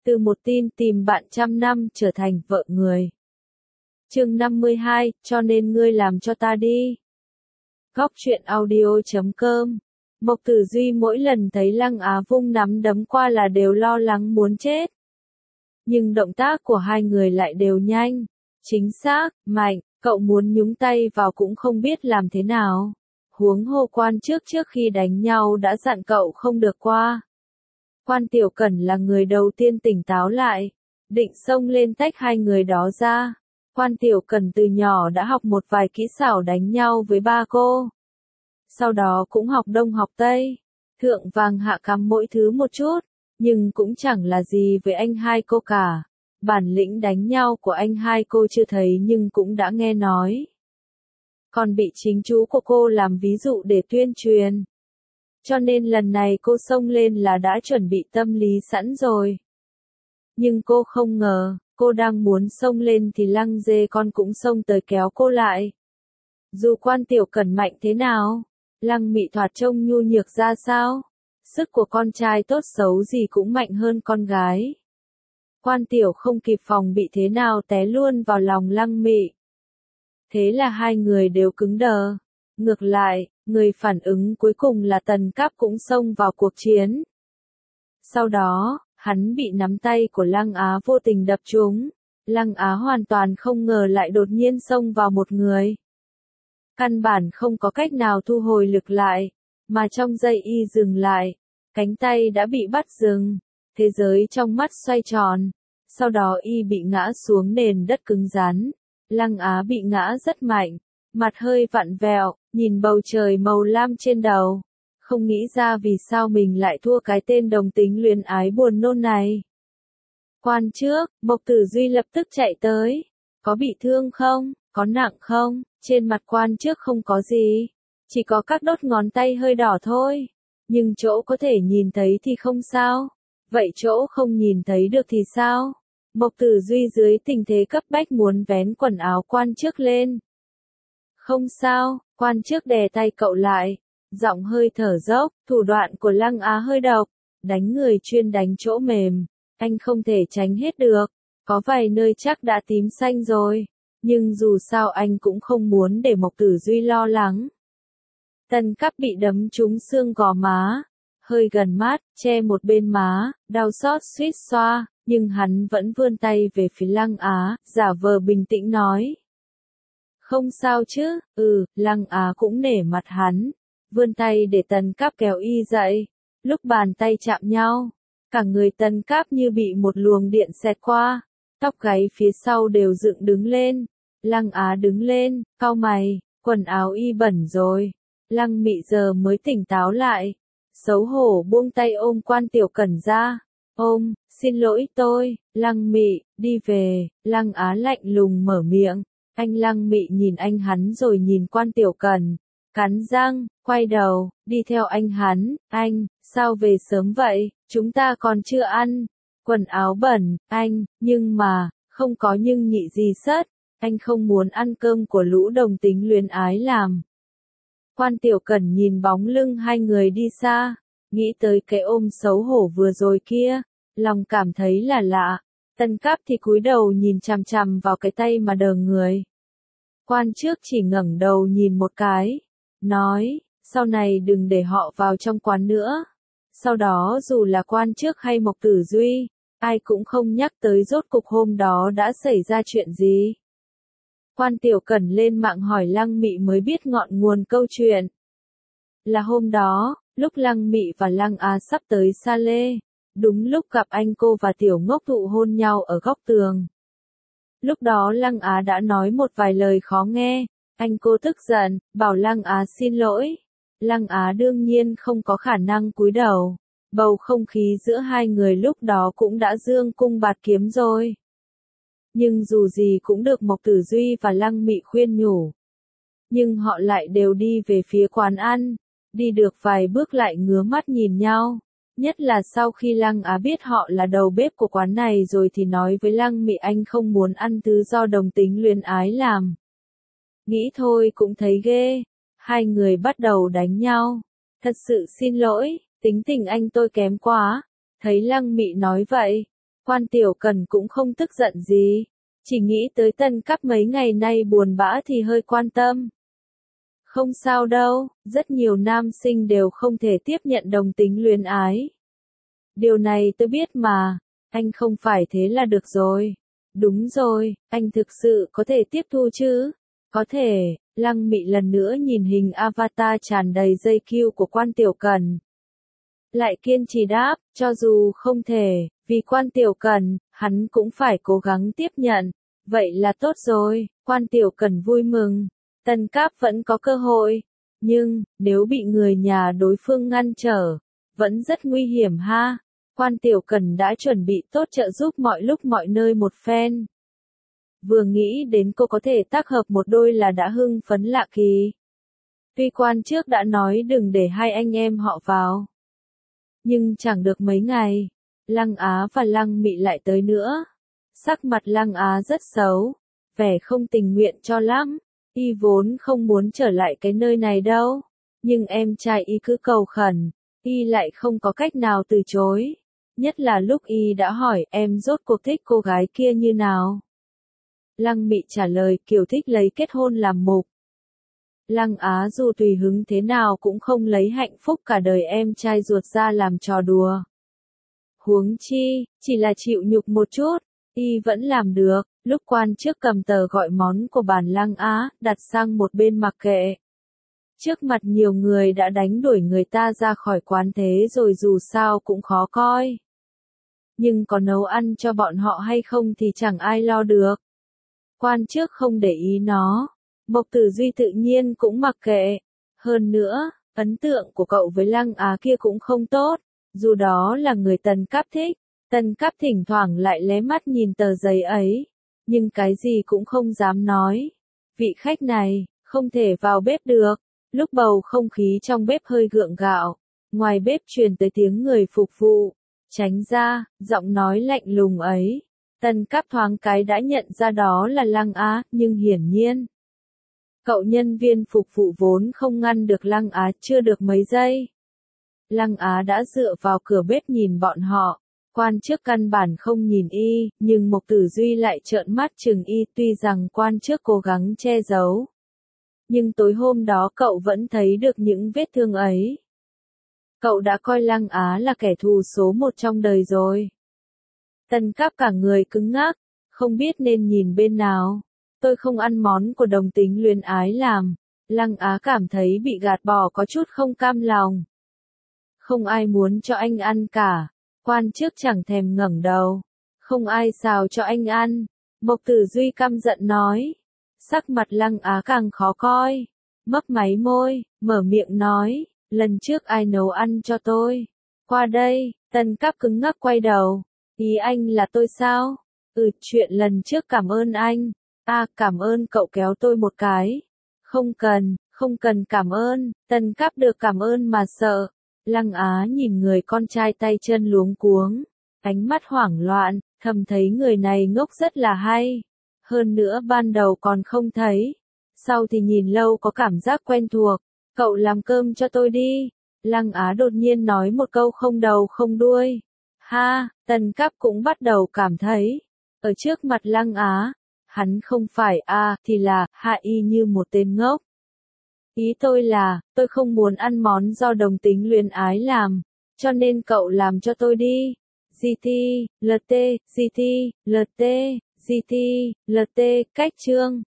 Từ một tin tìm bạn trăm năm trở thành vợ người. Chương 52, cho nên ngươi làm cho ta đi. Góc truyện audio.com. Mộc Tử Duy mỗi lần thấy Lăng Á vung nắm đấm qua là đều lo lắng muốn chết. Nhưng động tác của hai người lại đều nhanh, chính xác, mạnh, cậu muốn nhúng tay vào cũng không biết làm thế nào. Huống hồ Quan trước khi đánh nhau đã dặn cậu không được qua. Quan Tiểu Cẩn là người đầu tiên tỉnh táo lại, định xông lên tách hai người đó ra. Quan Tiểu Cẩn từ nhỏ đã học một vài kỹ xảo đánh nhau với ba cô. Sau đó cũng học đông học tây, thượng vàng hạ cắm mỗi thứ một chút, nhưng cũng chẳng là gì với anh hai cô cả. Bản lĩnh đánh nhau của anh hai cô chưa thấy nhưng cũng đã nghe nói. Còn bị chính chú của cô làm ví dụ để tuyên truyền. Cho nên lần này cô xông lên là đã chuẩn bị tâm lý sẵn rồi. Nhưng cô không ngờ, cô đang muốn xông lên thì Lăng Dê con cũng xông tới kéo cô lại. Dù Quan Tiểu Cẩn mạnh thế nào, Lăng Mị thoạt trông nhu nhược ra sao, sức của con trai tốt xấu gì cũng mạnh hơn con gái. Quan Tiểu không kịp phòng bị thế nào té luôn vào lòng Lăng Mị. Thế là hai người đều cứng đờ. Ngược lại, người phản ứng cuối cùng là Tần Cáp cũng xông vào cuộc chiến. Sau đó, hắn bị nắm tay của Lăng Á vô tình đập trúng. Lăng Á hoàn toàn không ngờ lại đột nhiên xông vào một người. Căn bản không có cách nào thu hồi lực lại, mà trong giây y dừng lại, cánh tay đã bị bắt dừng, thế giới trong mắt xoay tròn, sau đó y bị ngã xuống nền đất cứng rắn. Lăng Á bị ngã rất mạnh, mặt hơi vặn vẹo, nhìn bầu trời màu lam trên đầu, không nghĩ ra vì sao mình lại thua cái tên đồng tính luyến ái buồn nôn này. Quan trước, Mộc Tử Duy lập tức chạy tới. Có bị thương không? Có nặng không? Trên mặt Quan trước không có gì, chỉ có các đốt ngón tay hơi đỏ thôi. Nhưng chỗ có thể nhìn thấy thì không sao. Vậy chỗ không nhìn thấy được thì sao? Mộc Tử Duy dưới tình thế cấp bách muốn vén quần áo Quan trước lên. Không sao, Quan trước đè tay cậu lại, giọng hơi thở dốc, thủ đoạn của Lăng Á hơi độc, đánh người chuyên đánh chỗ mềm, anh không thể tránh hết được, có vài nơi chắc đã tím xanh rồi, nhưng dù sao anh cũng không muốn để Mộc Tử Duy lo lắng. Tần Cáp bị đấm trúng xương gò má, hơi gần mắt, che một bên má, đau xót suýt xoa, nhưng hắn vẫn vươn tay về phía Lăng Á, giả vờ bình tĩnh nói. Không sao chứ, Lăng Á cũng nể mặt hắn, vươn tay để Tần Cáp kéo y dậy, lúc bàn tay chạm nhau, cả người Tần Cáp như bị một luồng điện xẹt qua, tóc gáy phía sau đều dựng đứng lên. Lăng Á đứng lên, cau mày, quần áo y bẩn rồi. Lăng Mị giờ mới tỉnh táo lại, xấu hổ buông tay ôm Quan Tiểu Cẩn ra. Ôm, xin lỗi tôi, Lăng Mị, đi về. Lăng Á lạnh lùng mở miệng. Anh Lăng Mị nhìn anh hắn rồi nhìn Quan Tiểu Cẩn, cắn răng, quay đầu, đi theo anh hắn. Anh, sao về sớm vậy, chúng ta còn chưa ăn. Quần áo bẩn, anh, nhưng mà, không có nhưng nhị gì sất, anh không muốn ăn cơm của lũ đồng tính luyến ái làm. Quan Tiểu Cẩn nhìn bóng lưng hai người đi xa, nghĩ tới cái ôm xấu hổ vừa rồi kia, lòng cảm thấy là lạ. Tần Cáp thì cúi đầu nhìn chằm chằm vào cái tay mà đờ người. Quan trước chỉ ngẩng đầu nhìn một cái, nói, sau này đừng để họ vào trong quán nữa. Sau đó dù là Quan trước hay Mộc Tử Duy, ai cũng không nhắc tới rốt cục hôm đó đã xảy ra chuyện gì. Quan Tiểu Cẩn lên mạng hỏi Lăng Mị mới biết ngọn nguồn câu chuyện. Là hôm đó, lúc Lăng Mị và Lăng Á sắp tới Sa Lê, đúng lúc gặp anh cô và Tiểu Ngốc Thụ hôn nhau ở góc tường. Lúc đó Lăng Á đã nói một vài lời khó nghe, anh cô tức giận, bảo Lăng Á xin lỗi. Lăng Á đương nhiên không có khả năng cúi đầu, bầu không khí giữa hai người lúc đó cũng đã dương cung bạt kiếm rồi. Nhưng dù gì cũng được Mộc Tử Duy và Lăng Mị khuyên nhủ. Nhưng họ lại đều đi về phía quán ăn, đi được vài bước lại ngứa mắt nhìn nhau. Nhất là sau khi Lăng Á biết họ là đầu bếp của quán này rồi thì nói với Lăng Mị anh không muốn ăn thứ do đồng tính luyến ái làm. Nghĩ thôi cũng thấy ghê. Hai người bắt đầu đánh nhau. Thật sự xin lỗi, tính tình anh tôi kém quá. Thấy Lăng Mị nói vậy, Quan Tiểu Cần cũng không tức giận gì, chỉ nghĩ tới Tân Cáp mấy ngày nay buồn bã thì hơi quan tâm. Không sao đâu, rất nhiều nam sinh đều không thể tiếp nhận đồng tính luyến ái. Điều này tôi biết mà, anh không phải thế là được rồi. Đúng rồi, anh thực sự có thể tiếp thu chứ? Có thể, Lăng Mị lần nữa nhìn hình avatar tràn đầy dây cue của Quan Tiểu Cần. Lại kiên trì đáp, cho dù không thể, vì Quan Tiểu Cần, hắn cũng phải cố gắng tiếp nhận. Vậy là tốt rồi, Quan Tiểu Cần vui mừng. Tân Cáp vẫn có cơ hội. Nhưng, nếu bị người nhà đối phương ngăn trở, vẫn rất nguy hiểm ha. Quan Tiểu Cần đã chuẩn bị tốt trợ giúp mọi lúc mọi nơi một phen. Vừa nghĩ đến cô có thể tác hợp một đôi là đã hưng phấn lạ kỳ. Tuy quan trước đã nói đừng để hai anh em họ vào. Nhưng chẳng được mấy ngày, Lăng Á và Lăng Mị lại tới nữa. Sắc mặt Lăng Á rất xấu, vẻ không tình nguyện cho lắm. Y vốn không muốn trở lại cái nơi này đâu. Nhưng em trai Y cứ cầu khẩn, Y lại không có cách nào từ chối. Nhất là lúc Y đã hỏi em rốt cuộc thích cô gái kia như nào. Lăng Mị trả lời kiểu thích lấy kết hôn làm mục. Lăng Á dù tùy hứng thế nào cũng không lấy hạnh phúc cả đời em trai ruột ra làm trò đùa. Huống chi, chỉ là chịu nhục một chút, Y vẫn làm được. Lúc quan trước cầm tờ gọi món của bản Lăng Á, đặt sang một bên mặc kệ. Trước mặt nhiều người đã đánh đuổi người ta ra khỏi quán thế rồi dù sao cũng khó coi. Nhưng có nấu ăn cho bọn họ hay không thì chẳng ai lo được. Quan trước không để ý nó. Mộc Tử Duy tự nhiên cũng mặc kệ. Hơn nữa, ấn tượng của cậu với Lăng Á kia cũng không tốt. Dù đó là người Tân Cáp thích. Tân Cáp thỉnh thoảng lại lé mắt nhìn tờ giấy ấy. Nhưng cái gì cũng không dám nói. Vị khách này, không thể vào bếp được. Lúc bầu không khí trong bếp hơi gượng gạo. Ngoài bếp truyền tới tiếng người phục vụ. Tránh ra, giọng nói lạnh lùng ấy. Tân Cáp thoáng cái đã nhận ra đó là Lăng Á, nhưng hiển nhiên. Cậu nhân viên phục vụ vốn không ngăn được Lăng Á chưa được mấy giây. Lăng Á đã dựa vào cửa bếp nhìn bọn họ. Quan trước căn bản không nhìn Y, nhưng Mộc Tử Duy lại trợn mắt chừng Y tuy rằng quan trước cố gắng che giấu. Nhưng tối hôm đó cậu vẫn thấy được những vết thương ấy. Cậu đã coi Lăng Á là kẻ thù số một trong đời rồi. Tân Cáp cả người cứng ngắc, không biết nên nhìn bên nào. Tôi không ăn món của đồng tính luyến ái làm. Lăng Á cảm thấy bị gạt bỏ có chút không cam lòng. Không ai muốn cho anh ăn cả. Quan trước chẳng thèm ngẩng đầu. Không ai xào cho anh ăn. Mộc Tử Duy căm giận nói. Sắc mặt Lăng Á càng khó coi. Mấp máy môi, mở miệng nói. Lần trước ai nấu ăn cho tôi? Qua đây, Tân Cáp cứng ngắc quay đầu. Ý anh là tôi sao? Chuyện lần trước cảm ơn anh. Cảm ơn cậu kéo tôi một cái. Không cần cảm ơn. Tân Cáp được cảm ơn mà sợ. Lăng Á nhìn người con trai tay chân luống cuống, ánh mắt hoảng loạn, thầm thấy người này ngốc rất là hay. Hơn nữa ban đầu còn không thấy, sau thì nhìn lâu có cảm giác quen thuộc. Cậu làm cơm cho tôi đi. Lăng Á đột nhiên nói một câu không đầu không đuôi. Ha, Tân Cáp cũng bắt đầu cảm thấy, ở trước mặt Lăng Á, hắn không phải thì là hạ y như một tên ngốc. Ý tôi là, tôi không muốn ăn món do đồng tính luyến ái làm, cho nên cậu làm cho tôi đi. GT, LT, GT, LT, GT, LT, cách chương.